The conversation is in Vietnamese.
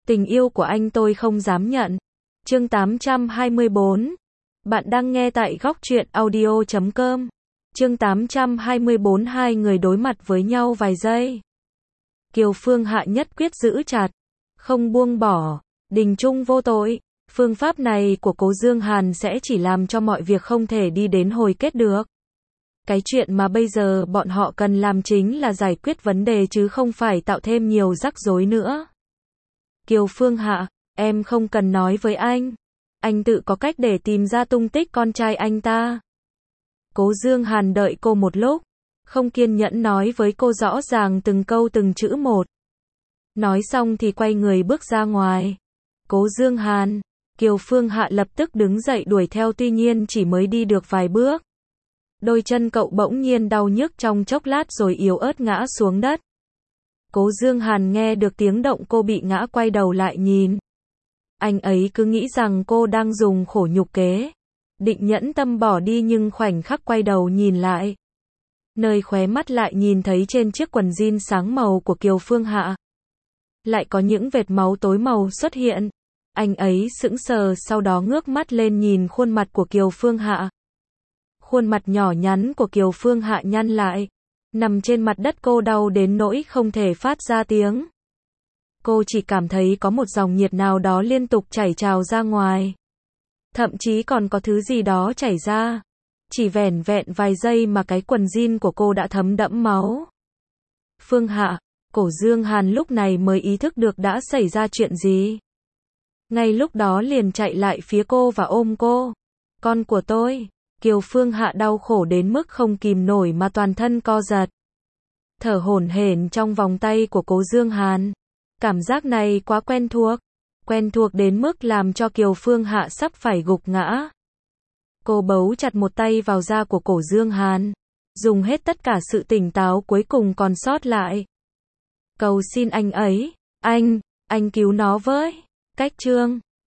Tình yêu của anh tôi không dám nhận. Chương 824. Bạn đang nghe tại góc truyện audio.com. Chương 824. Hai người đối mặt với nhau vài giây. Kiều Phương Hạ nhất quyết giữ chặt, không buông bỏ. Đình Trung vô tội. Phương pháp này của Cố Dương Hàn sẽ chỉ làm cho mọi việc không thể đi đến hồi kết được. Cái chuyện mà bây giờ bọn họ cần làm chính là giải quyết vấn đề chứ không phải tạo thêm nhiều rắc rối nữa. Kiều Phương Hạ, em không cần nói với anh tự có cách để tìm ra tung tích con trai anh ta. Cố Dương Hàn đợi cô một lúc, không kiên nhẫn nói với cô rõ ràng từng câu từng chữ một. Nói xong thì quay người bước ra ngoài. Cố Dương Hàn, Kiều Phương Hạ lập tức đứng dậy đuổi theo, tuy nhiên chỉ mới đi được vài bước. Đôi chân cậu bỗng nhiên đau nhức trong chốc lát rồi yếu ớt ngã xuống đất. Cố Dương Hàn nghe được tiếng động cô bị ngã quay đầu lại nhìn. Anh ấy cứ nghĩ rằng cô đang dùng khổ nhục kế. Định nhẫn tâm bỏ đi nhưng khoảnh khắc quay đầu nhìn lại. Nơi khóe mắt lại nhìn thấy trên chiếc quần jean sáng màu của Kiều Phương Hạ. Lại có những vệt máu tối màu xuất hiện. Anh ấy sững sờ, sau đó ngước mắt lên nhìn khuôn mặt của Kiều Phương Hạ. Khuôn mặt nhỏ nhắn của Kiều Phương Hạ nhăn lại. Nằm trên mặt đất cô đau đến nỗi không thể phát ra tiếng. Cô chỉ cảm thấy có một dòng nhiệt nào đó liên tục chảy trào ra ngoài. Thậm chí còn có thứ gì đó chảy ra. Chỉ vẻn vẹn vài giây mà cái quần jean của cô đã thấm đẫm máu. Phương Hạ, Cố Dương Hàn lúc này mới ý thức được đã xảy ra chuyện gì. Ngay lúc đó liền chạy lại phía cô và ôm cô. Con của tôi. Kiều Phương Hạ đau khổ đến mức không kìm nổi mà toàn thân co giật. Thở hổn hển trong vòng tay của Cố Dương Hàn. Cảm giác này quá quen thuộc đến mức làm cho Kiều Phương Hạ sắp phải gục ngã. Cô bấu chặt một tay vào da của Cố Dương Hàn, dùng hết tất cả sự tỉnh táo cuối cùng còn sót lại. Cầu xin anh ấy, anh cứu nó với. Cách chương